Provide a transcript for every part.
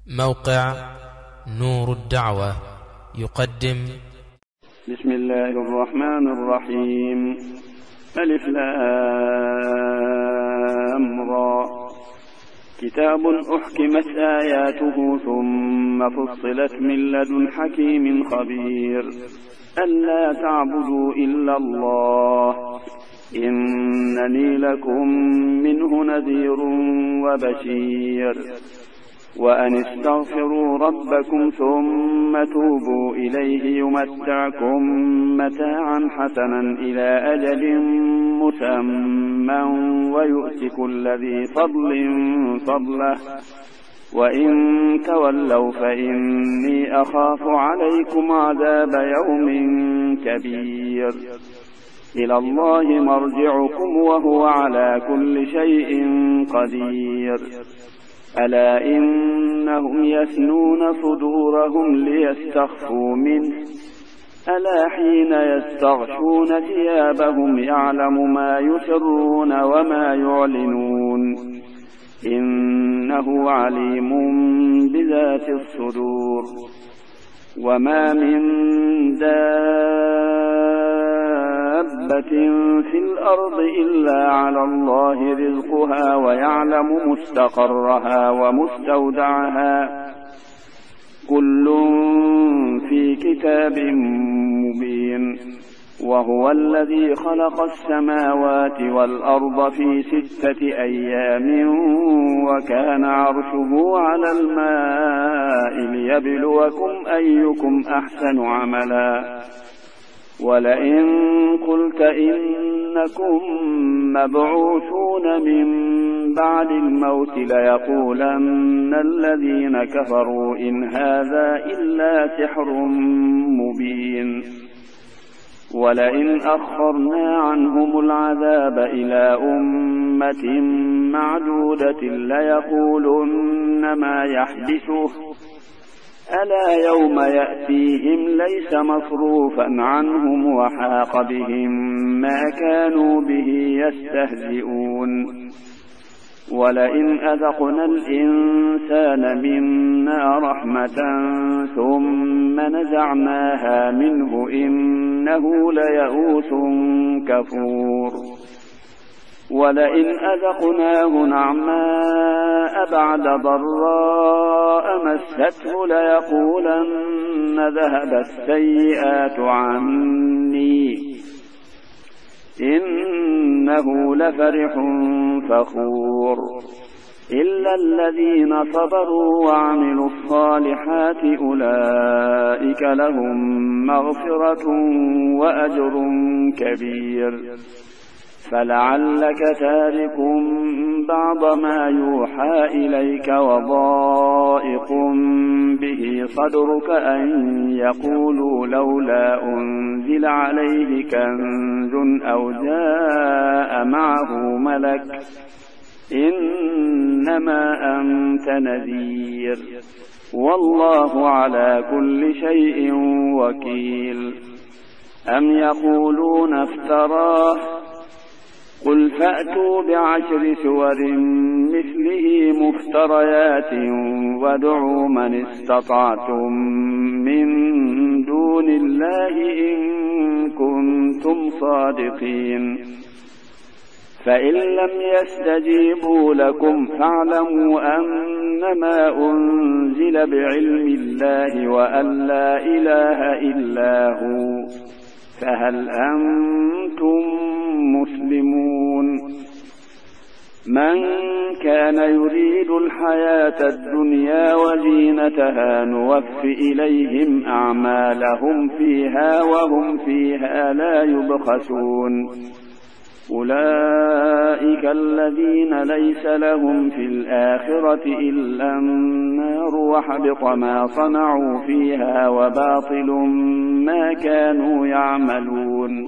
موقع نور الدعوة يقدم. بسم الله الرحمن الرحيم. ألف لام را. كتاب أحكمت آياته ثم فصلت من لدن حكيم خبير ألا تعبدوا إلا الله إنني لكم منه نذير وبشير وأن استغفروا ربكم ثم توبوا إليه يمتعكم متاعا حسنا إلى أجل مسمى ويؤت كل ذي فضل فضله وإن تولوا فإني أخاف عليكم عذاب يوم كبير إلى الله مرجعكم وهو على كل شيء قدير ألا إنهم يثنون صدورهم ليستخفوا منه ألا حين يستغشون ثيابهم يعلم ما يسرون وما يعلنون إنه عليم بذات الصدور. وما من دابة في الأرض إلا على الله رزقها ويعلم مستقرها ومستودعها كل في كتاب مبين. وهو الذي خلق السماوات والأرض في 6 أيام وكان عرشه على الماء ليبلوكم أيكم أحسن عملا ولئن قلت إنكم مبعوثون من بعد الموت ليقولن الذين كفروا إن هذا إلا سحر مبين. ولئن أخرنا عنهم العذاب إلى أمة معدودة ليقولن ما يحدثه ألا يوم يأتيهم ليس مصروفا عنهم وحاق بهم ما كانوا به يستهزئون. ولئن أذقنا الإنسان منا رحمة ثم نزعناها منه إنه ليئوس كفور. ولئن أذقناه نعماء بعد ضراء مسته ليقولن ذهب السيئات عني إنه لفرح فخور. إلا الذين صبروا وعملوا الصالحات أولئك لهم مغفرة وأجر كبير. فلعلك تارك بعض ما يوحى إليك وضائق به صدرك أن يقولوا لولا أنزل عليه كنز أو جاء معه ملك إنما أنت نذير والله على كل شيء وكيل. أم يقولون افتراه قل فأتوا ب10 سور مثله مفتريات وادعوا من استطعتم من دون الله إن كنتم صادقين. فإن لم يستجيبوا لكم فاعلموا أنما أنزل بعلم الله وأن لا إله إلا هو فهل أنتم مسلمون. من كان يريد الحياة الدنيا وزينتها نوف إليهم أعمالهم فيها وهم فيها لا يبخسون. أولئك الذين ليس لهم في الآخرة إلا النار وحبط ما صنعوا فيها وباطل ما كانوا يعملون.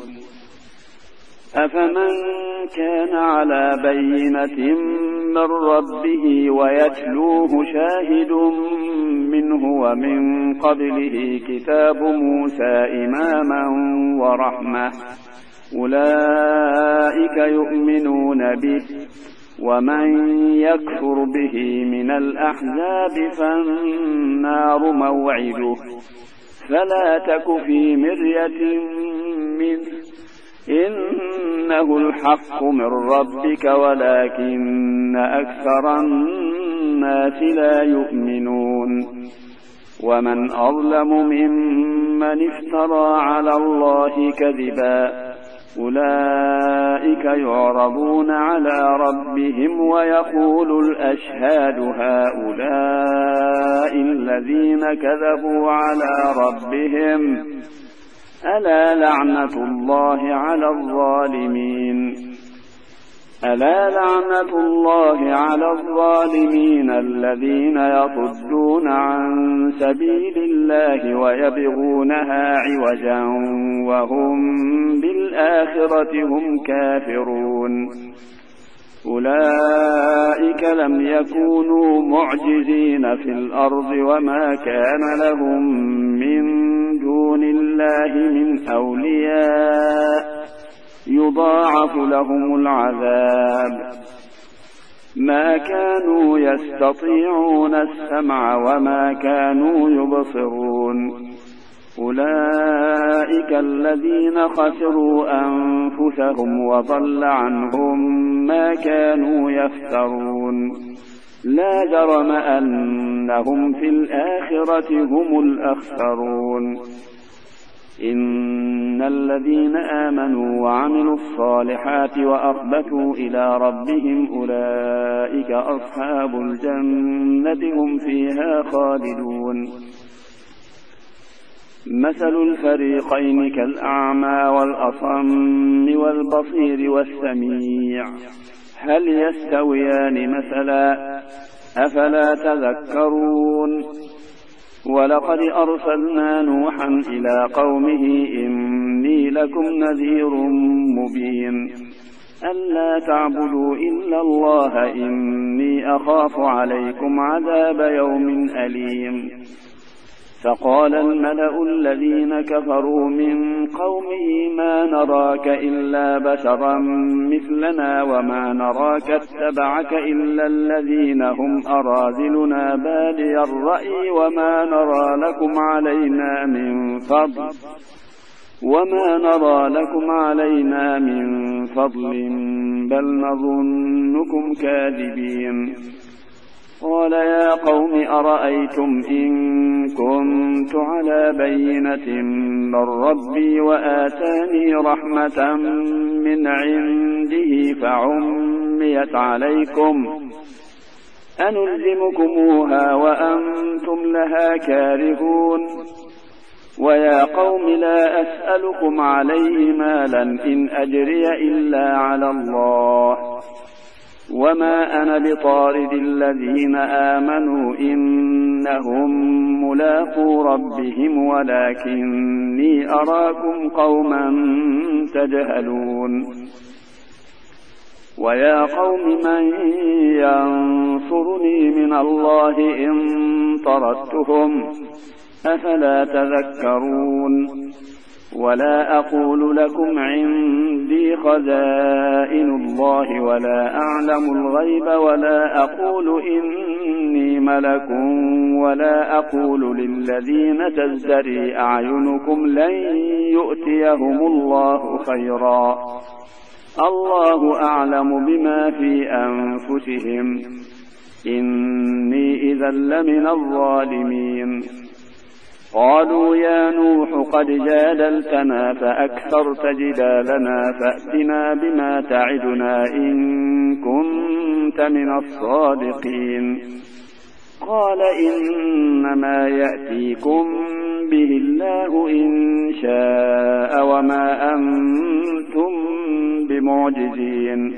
أفمن كان على بينة من ربه ويتلوه شاهد منه ومن قبله كتاب موسى إماما ورحمة أولئك يؤمنون به ومن يكفر به من الأحزاب فالنار موعده فلا تك في مرية منه إنه الحق من ربك ولكن أكثر الناس لا يؤمنون ومن أظلم ممن افترى على الله كذبا أولئك يعرضون على ربهم ويقول الأشهاد هؤلاء الذين كذبوا على ربهم ألا لعنة الله على الظالمين ألا لعنة الله على الظالمين الذين يصدون عن سبيل الله ويبغونها عوجا وهم بالآخرة هم كافرون أولئك لم يكونوا معجزين في الأرض وما كان لهم من دون الله من أولياء يضاعف لهم العذاب ما كانوا يستطيعون السمع وما كانوا يبصرون أولئك الذين خسروا أنفسهم وضل عنهم ما كانوا يفترون لا جرم أنهم في الآخرة هم الأخسرون إن الذين آمنوا وعملوا الصالحات وأخبتوا إلى ربهم أولئك أصحاب الجنة هم فيها خالدون مثل الفريقين كالأعمى والأصم والبصير والسميع هل يستويان مثلا أفلا تذكرون ولقد أرسلنا نوحا إلى قومه إني لكم نذير مبين ألا تعبدوا إلا الله إني أخاف عليكم عذاب يوم أليم فقال الملأ الذين كفروا من قومه ما نراك إلا بشرا مثلنا وما نراك اتبعك إلا الذين هم أراذلنا بادي الرأي وما نرى لكم علينا من فضل بل نظنكم كاذبين قال يا قوم أرأيتم إن كنت على بينة من ربي وآتاني رحمة من عنده فعميت عليكم أنلزمكموها وأنتم لها كارهون ويا قوم لا أسألكم عليه مالا إن أجري إلا على الله وما أنا بطارد الذين آمنوا إنهم ملاقو ربهم ولكني أراكم قوما تجهلون ويا قوم من ينصرني من الله إن طردتهم أفلا تذكرون ولا أقول لكم عندي خزائن الله ولا أعلم الغيب ولا أقول إني ملك ولا أقول للذين تزدري أعينكم لن يؤتيهم الله خيرا الله أعلم بما في أنفسهم إني إذا لمن الظالمين قالوا يا نوح قد جادلتنا فأكثرت جدالنا فأتنا بما تعدنا إن كنت من الصادقين قال إنما يأتيكم به الله إن شاء وما أنتم بمعجزين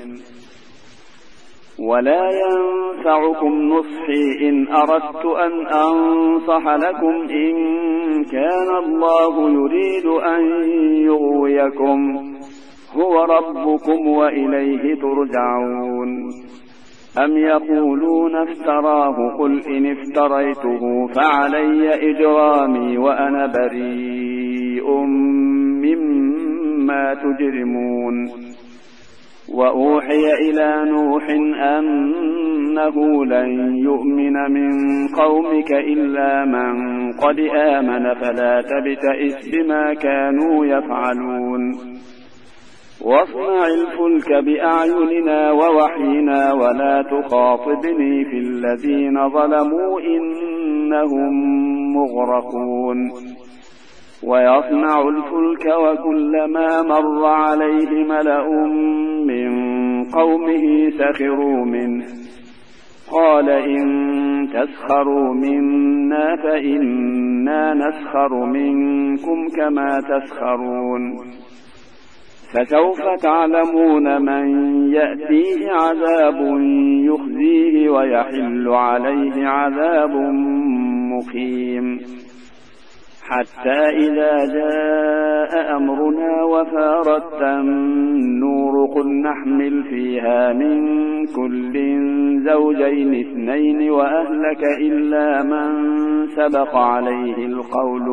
ولا ينفعكم نصحي إن أردت أن أنصح لكم إن كان الله يريد أن يغويكم هو ربكم وإليه ترجعون أم يقولون افتراه قل إن افتريته فعلي إجرامي وأنا بريء مما تجرمون وأوحي إلى نوح أنه لن يؤمن من قومك إلا من قد آمن فلا تبتئس بما كانوا يفعلون واصنع الفلك بأعيننا ووحينا ولا تخاطبني في الذين ظلموا إنهم مغرقون ويصنع الفلك وكلما مر عليه ملأ من قومه سخروا منه قال إن تسخروا منا فإنا نسخر منكم كما تسخرون فسوف تعلمون من يأتيه عذاب يخزيه ويحل عليه عذاب مقيم حتى إذا جاء أمرنا وفارت النور قل نحمل فيها من كل زوجين اثنين وأهلك إلا من سبق عليه القول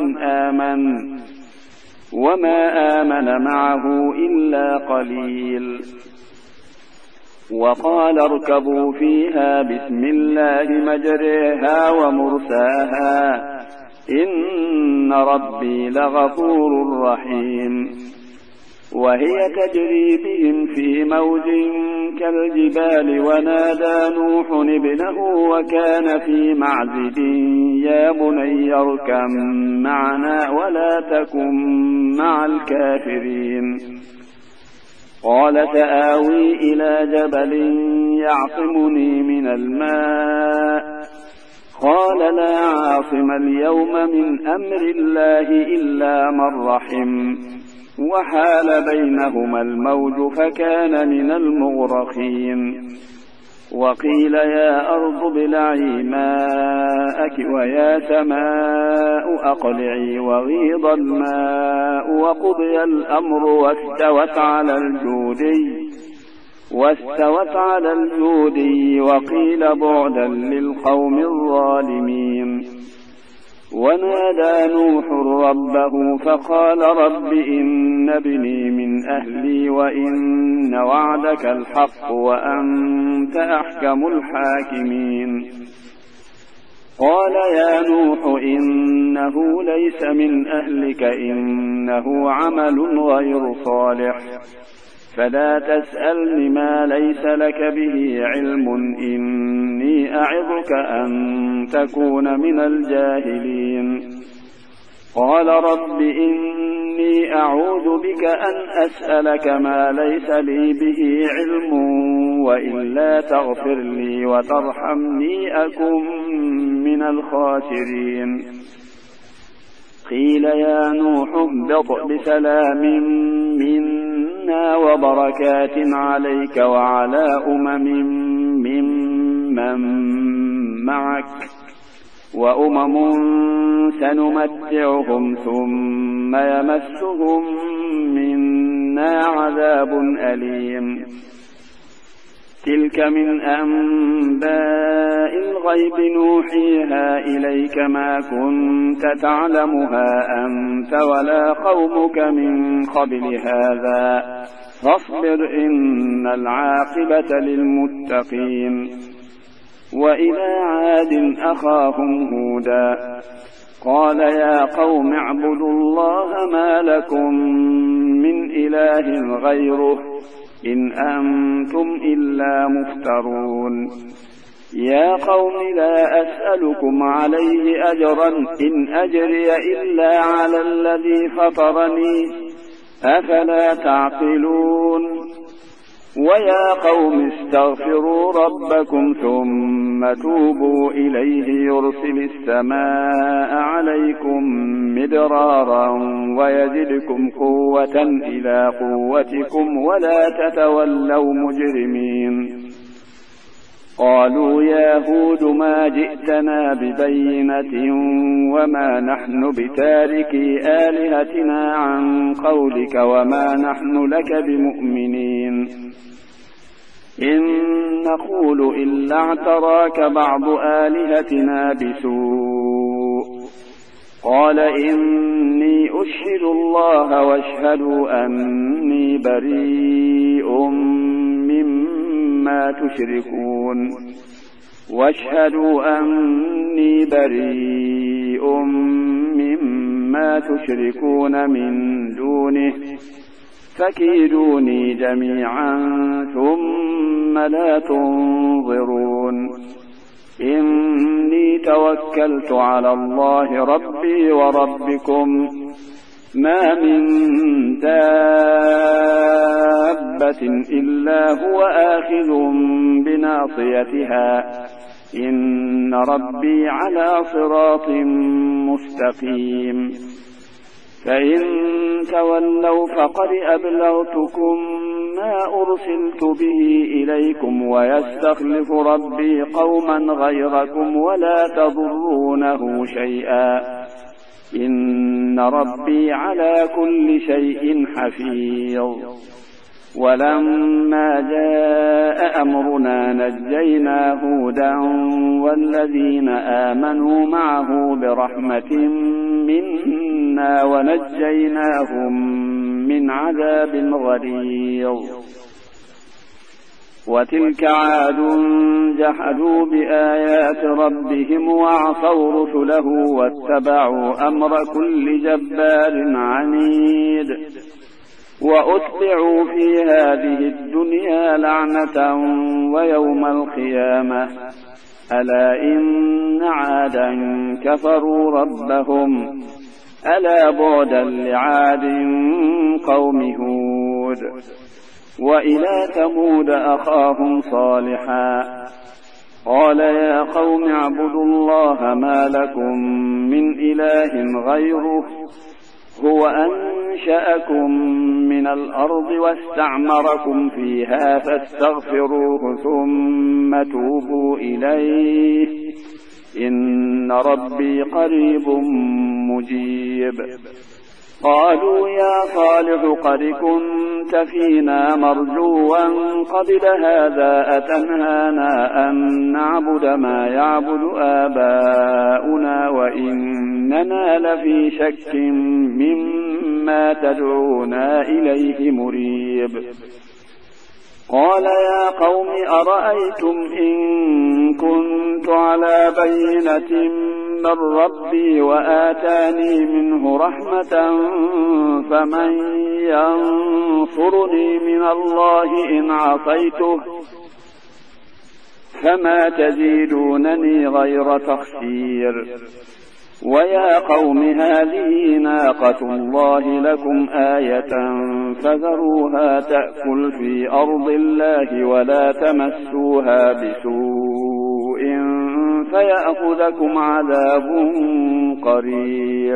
وما آمن معه إلا قليل وقال اركبوا فيها بسم الله مجريها ومرساها إن ربي لغفور رحيم وهي تجري بهم في موج كالجبال ونادى نوح ابنه وكان في معزل يا بني اركب معنا ولا تكن مع الكافرين قال سآوي إلى جبل يعصمني من الماء قال لا عاصم اليوم من أمر الله إلا من رحم وحال بينهما الموج فكان من المغرقين وقيل يا أرض ابلعي ماءك ويا سماء أقلعي وغيض الماء وقضي الأمر واستوت على الجودي وقيل بعدا للقوم الظالمين ونادى نوح ربه فقال رب إن ابني من أهلي وإن وعدك الحق وأنت أحكم الحاكمين قال يا نوح إنه ليس من أهلك إنه عمل غير صالح فلا تسألني ما ليس لك به علم إني أعظك أن تكون من الجاهلين قال رب إني أعوذ بك أن أسألك ما ليس لي به علم وإلا تغفر لي وترحمني أكن من الخاسرين قيل يا نوح اهبط بسلام منا وبركات عليك وعلى ممن معك وأمم سنمتعهم ثم يمسهم منا عذاب أليم تلك من أنباء الغيب نوحيها إليك ما كنت تعلمها أنت ولا قومك من قبل هذا فاصبر إن العاقبة للمتقين وإلى عاد أخاهم هودا قال يا قوم اعبدوا الله ما لكم من إله غيره إن أنتم إلا مفترون يا قوم لا أسألكم عليه أجرا إن أجري إلا على الذي فطرني أفلا تعقلون ويا قوم استغفروا ربكم ثم توبوا إليه يرسل السماء عليكم مدرارا ويزدكم قوة إلى قوتكم ولا تتولوا مجرمين قالوا يا هود ما جئتنا ببينة وما نحن بتاركي آلهتنا عن قولك وما نحن لك بمؤمنين إن نقول إلا اعتراك بعض آلهتنا بسوء قال إني أشهد الله واشهدوا أني بريء مما تشركون من دونه فكيدوني جميعا ثم لا تنظرون إني توكلت على الله ربي وربكم ما من دابة إلا هو آخذ بناصيتها إن ربي على صراط مستقيم فإن تولوا فقد أبلغتكم ما أرسلت به إليكم ويستخلف ربي قوما غيركم ولا تضرونه شيئا إن ربي على كل شيء حفيظ ولما جاء أمرنا نجينا هودا والذين آمنوا معه برحمة منا ونجيناهم من عذاب غليظ وتلك عاد جحدوا بآيات ربهم وعصوا رسله واتبعوا أمر كل جبار عنيد وأتبعوا في هذه الدنيا لعنة ويوم القيامة ألا إن عادا كفروا ربهم ألا بعدا لعاد قوم هود وإلى ثمود أخاهم صالحا قال يا قوم اعبدوا الله ما لكم من إله غيره هو أنشأكم من الأرض واستعمركم فيها فاستغفروه ثم توبوا إليه إن ربي قريب مجيب قالوا يا صالح قد كنت فينا مرجوا قبل هذا أتنهانا أن نعبد ما يعبد آباؤنا وإننا لفي شك مما تدعونا إليه مريب قال يا قوم أرأيتم إن كنت على بينة من ربي وآتاني منه رحمة فمن ينصرني من الله إن عصيته فما تزيدونني غير تخسير ويا قوم هذه ناقة الله لكم آية فذروها تأكل في أرض الله ولا تمسوها بسوء فيأخذكم عذاب قريب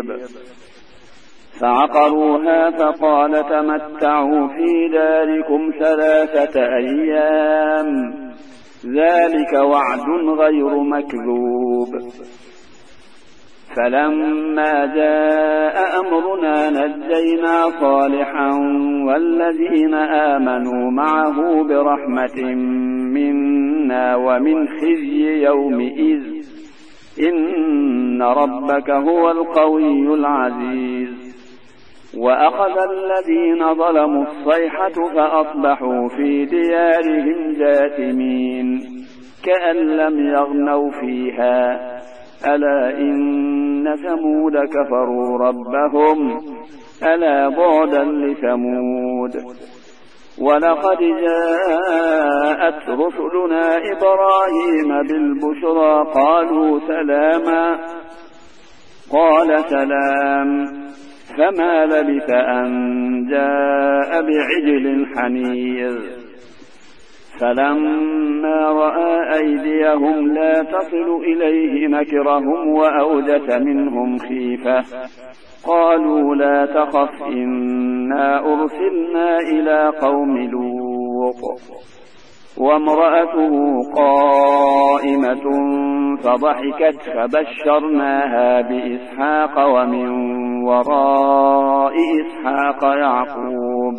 فعقروها فقال تمتعوا في داركم 3 أيام ذلك وعد غير مكذوب فلما جاء أمرنا نجينا صالحا والذين آمنوا معه برحمة منا ومن خزي يومئذ إن ربك هو القوي العزيز وأخذ الذين ظلموا الصيحة فأصبحوا في ديارهم جاثمين كأن لم يغنوا فيها ألا إن ثمود كفروا ربهم ألا بعدا لثمود ولقد جاءت رسلنا إبراهيم بالبشرى قالوا سلاما قال سلام فما لبث أن جاء بعجل حنيذ فلما رأى أيديهم لا تصل إليه نكرهم وأوجس منهم خيفة قالوا لا تخف إنا أرسلنا إلى قوم لوط وامرأته قائمة فضحكت فبشرناها بإسحاق ومن وراء إسحاق يعقوب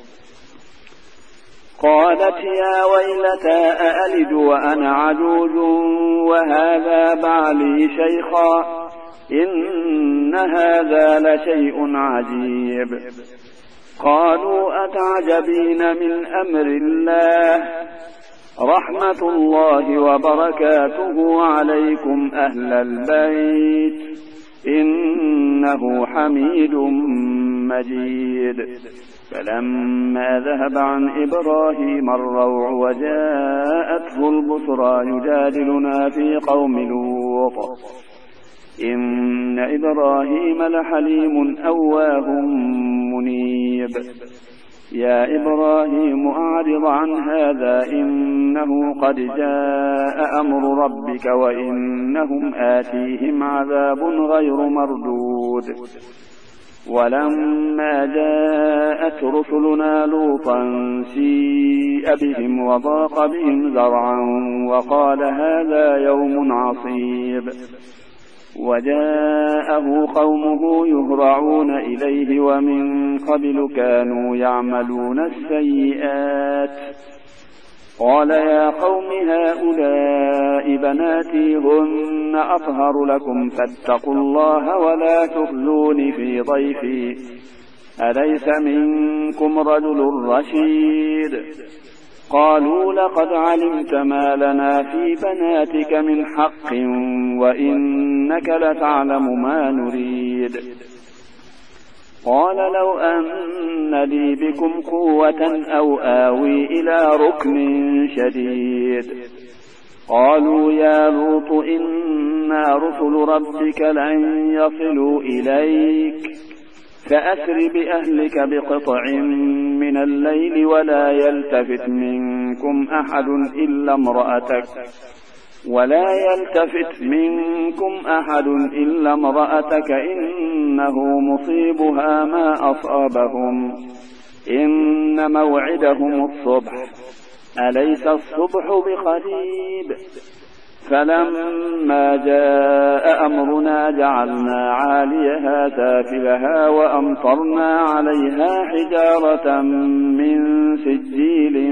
قالت يا ويلتى أألد وأنا عجوز وهذا بعلي شيخا إن هذا لشيء عجيب. قالوا أتعجبين من أمر الله رحمة الله وبركاته عليكم أهل البيت إنه حميد مجيد. فلما ذهب عن إبراهيم الروع وجاءته البشرى يجادلنا في قوم لوط إن إبراهيم لحليم أواه منيب. يا إبراهيم أعرض عن هذا إنه قد جاء أمر ربك وإنهم آتيهم عذاب غير مردود. ولما جاءت رسلنا لوطا سيء بهم وضاق بهم ذرعا وقال هذا يوم عصيب. وجاءه قومه يهرعون إليه ومن قبل كانوا يعملون السيئات. قال يا قوم هؤلاء بناتي هن أطهر لكم فاتقوا الله ولا تخزون في ضيفي أليس منكم رجل رشيد. قالوا لقد علمت ما لنا في بناتك من حق وإنك لتعلم ما نريد. قال لو أن لي بكم قوة أو آوي إلى ركن شديد. قالوا يا لوط إنا رسل ربك لن يصلوا إليك فأسر بأهلك بقطع من الليل ولا يلتفت منكم أحد إلا امرأتك إنه مصيبها ما أصابهم إن موعدهم الصبح أليس الصبح بقريب. فلما جاء أمرنا جعلنا عاليها سافلها وأمطرنا عليها حجارة من سجيل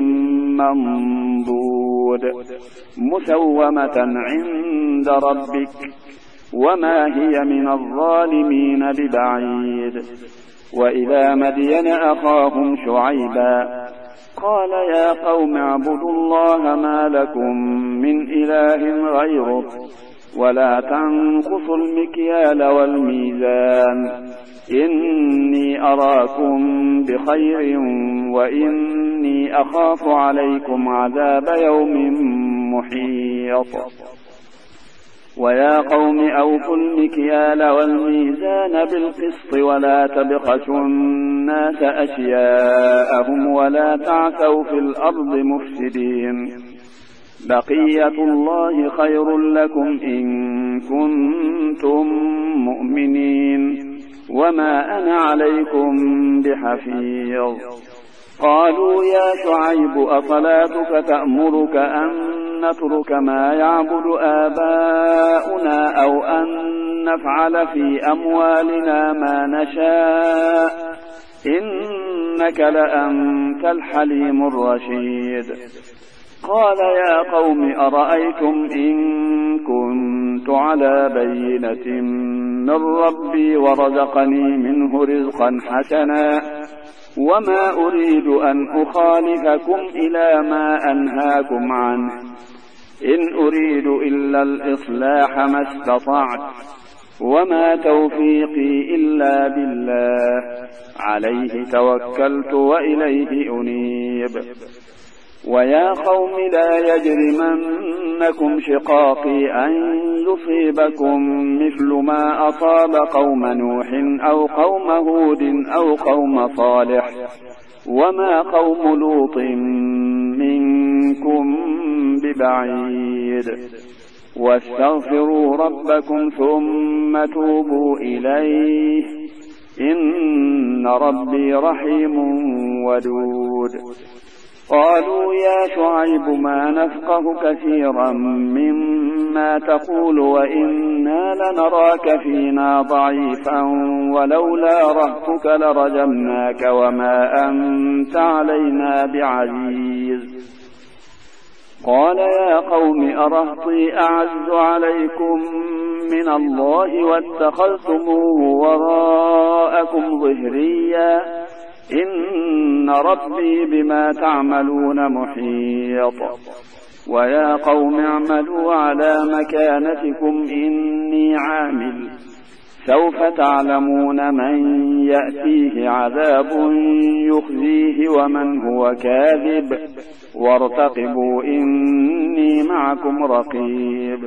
منضود مسومة عند ربك وما هي من الظالمين ببعيد. وإلى مدين أخاهم شعيبا قال يا قوم اعبدوا الله ما لكم من إله غيره ولا تنقصوا المكيال والميزان إني أراكم بخير وإني أخاف عليكم عذاب يوم محيط. ويا قوم أوفوا المكيال والميزان بالقسط ولا تبخسوا الناس أشياءهم ولا تعثوا في الأرض مفسدين. بقية الله خير لكم إن كنتم مؤمنين وما أنا عليكم بحفيظ. قالوا يا شعيب أصلاتك تأمرك أن نترك ما يعبد آباؤنا أو أن نفعل في أموالنا ما نشاء إنك لأنت الحليم الرشيد. قال يا قوم أرأيتم إن كنت على بينة من ربي ورزقني منه رزقا حسنا وما أريد أن أخالفكم إلى ما أنهاكم عنه إن أريد إلا الإصلاح ما استطعت وما توفيقي إلا بالله عليه توكلت وإليه أنيب. ويا قوم لا يجرمنكم شقاقي أن يصيبكم مثل ما أصاب قوم نوح أو قوم هود أو قوم صالح وما قوم لوط منكم ببعيد. واستغفروا ربكم ثم توبوا إليه إن ربي رحيم ودود. قالوا يا شعيب ما نفقه كثيرا مما تقول وإنا لنراك فينا ضعيفا ولولا رهتك لرجمناك وما أنت علينا بعزيز. قال يا قوم أرهطي أعز عليكم من الله واتخذتموه وراءكم ظهريا إن ربي بما تعملون محيط ويا قوم اعملوا على مكانتكم إني عامل سوف تعلمون من يأتيه عذاب يخزيه ومن هو كاذب وارتقبوا إني معكم رقيب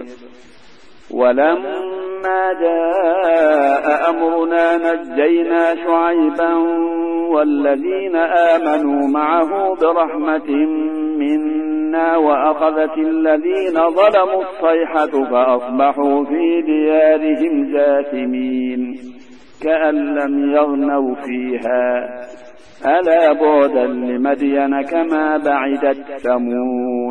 ولما جاء أمرنا نجينا شعيبا والذين آمنوا معه برحمة منا وأخذت الذين ظلموا الصيحة فأصبحوا في ديارهم جاثمين كأن لم يغنوا فيها ألا بعدا لمدين كما بعدت ثمود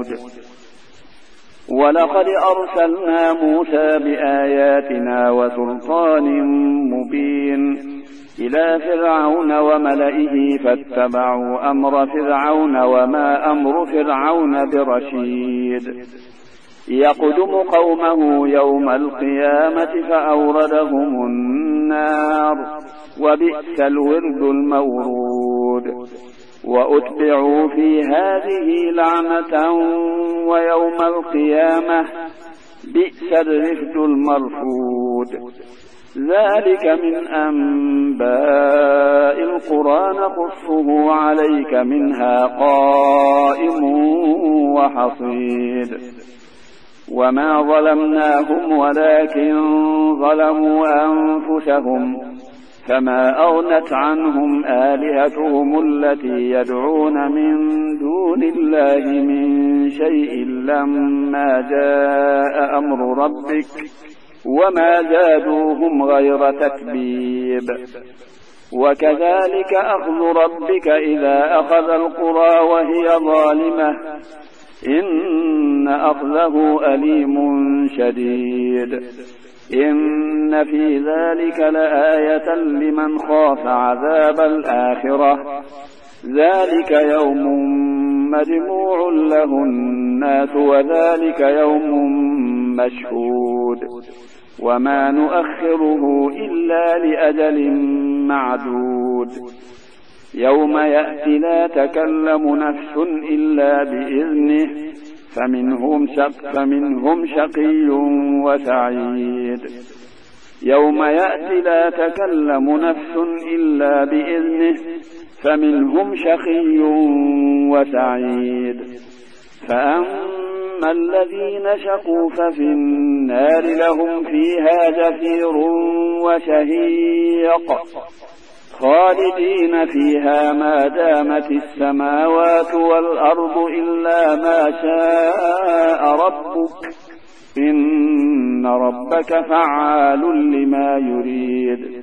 ولقد أرسلنا موسى بآياتنا وسلطان مبين إلى فرعون وملئه فاتبعوا أمر فرعون وما أمر فرعون برشيد يقدم قومه يوم القيامة فأوردهم النار وبئس الورد المورود وأتبعوا في هذه لعنة ويوم القيامة بئس الرفد المرفود ذلك من أنباء القرى نقصه عليك منها قائم وحصيد وما ظلمناهم ولكن ظلموا أنفسهم فما أغنت عنهم آلهتهم التي يدعون من دون الله من شيء لما جاء أمر ربك وما زادوهم غير تتبيب وكذلك أخذ ربك إذا أخذ القرى وهي ظالمة إن أخذه أليم شديد إن في ذلك لآية لمن خاف عذاب الآخرة ذلك يوم مجموع له الناس وذلك يوم مشهود وما نؤخره إلا لأجل معدود يوم يأتي لا تكلم نفس إلا بإذنه فمنهم شقي وسعيد يوم يأتي لا تكلم نفس إلا بإذنه فمنهم شقي وسعيد فأما الذين شقوا ففي النار لهم فيها زفير وشهيق خالدين فيها ما دامت السماوات والأرض إلا ما شاء ربك إن ربك فعال لما يريد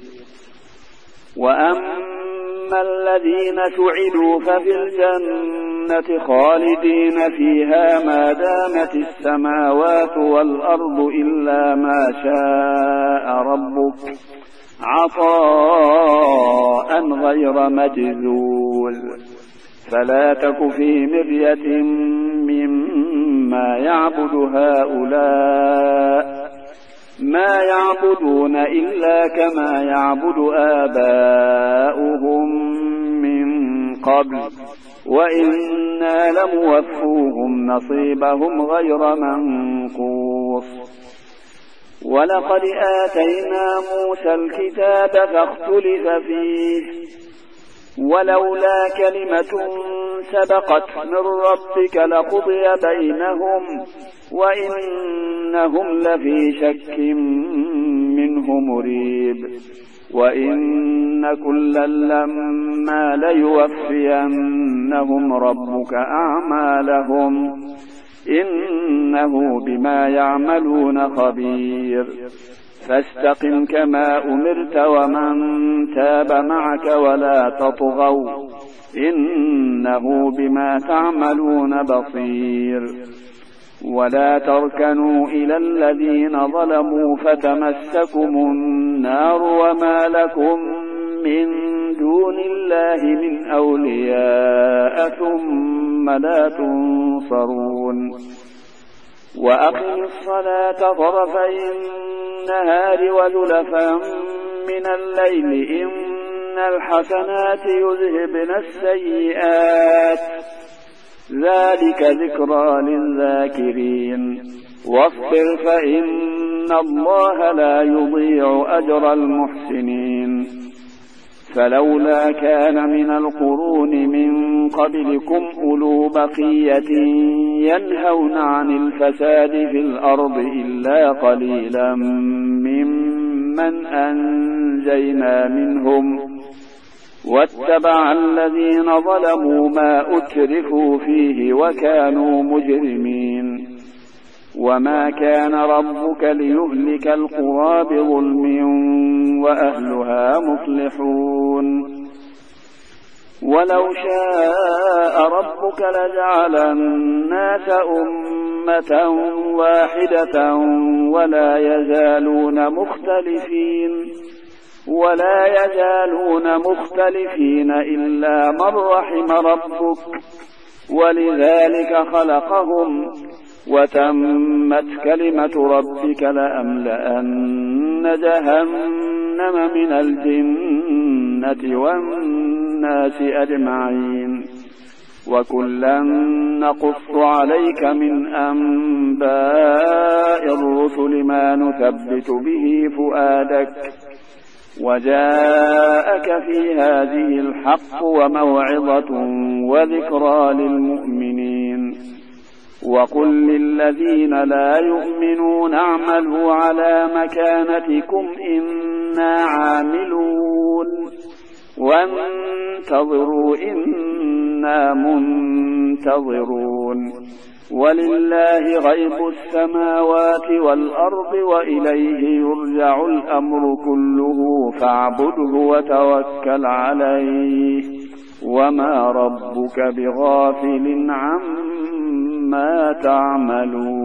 وأما الذين سعدوا ففي الجنة خالدين فيها ما دامت السماوات والأرض إلا ما شاء ربك عطاء غير مجذول فلا تك في مرية مما يعبد هؤلاء ما يعبدون إلا كما يعبد آباؤهم من قبل وإنا لموفوهم نصيبهم غير منقوص ولقد آتينا موسى الكتاب فاختلف فيه ولولا كلمة سبقت من ربك لقضي بينهم وإنهم لفي شك منه مريب وإن كلا لما ليوفينهم ربك أعمالهم إنه بما يعملون خبير فاستقم كما أمرت ومن تاب معك ولا تطغوا إنه بما تعملون بصير ولا تركنوا إلى الذين ظلموا فتمسكم النار وما لكم من دون الله من أولياء ثم لا تنصرون وأقم الصلاة طرفي النهار وزلفا من الليل إن الحسنات يذهبن السيئات ذلك ذكرى للذاكرين واصبر فإن الله لا يضيع أجر المحسنين فلولا كان من القرون من قبلكم أولو بقية ينهون عن الفساد في الأرض إلا قليلا ممن أنجينا منهم واتبع الذين ظلموا ما أترفوا فيه وكانوا مجرمين وما كان ربك ليهلك القرى بظلم وأهلها مصلحون ولو شاء ربك لجعل الناس أمة واحدة ولا يزالون مختلفين إلا من رحم ربك ولذلك خلقهم وتمت كلمة ربك لأملأن جهنم من الجنة والناس أجمعين وكلا نقص عليك من أنباء الرسل ما نثبت به فؤادك وجاءك في هذه الحق وموعظة وذكرى للمؤمنين وقل للذين لا يؤمنون اعملوا على مكانتكم إنا عاملون وانتظروا إنا منتظرون ولله غيب السماوات والأرض وإليه يرجع الأمر كله فاعبده وتوكل عليه وما ربك بغافل عما تعملون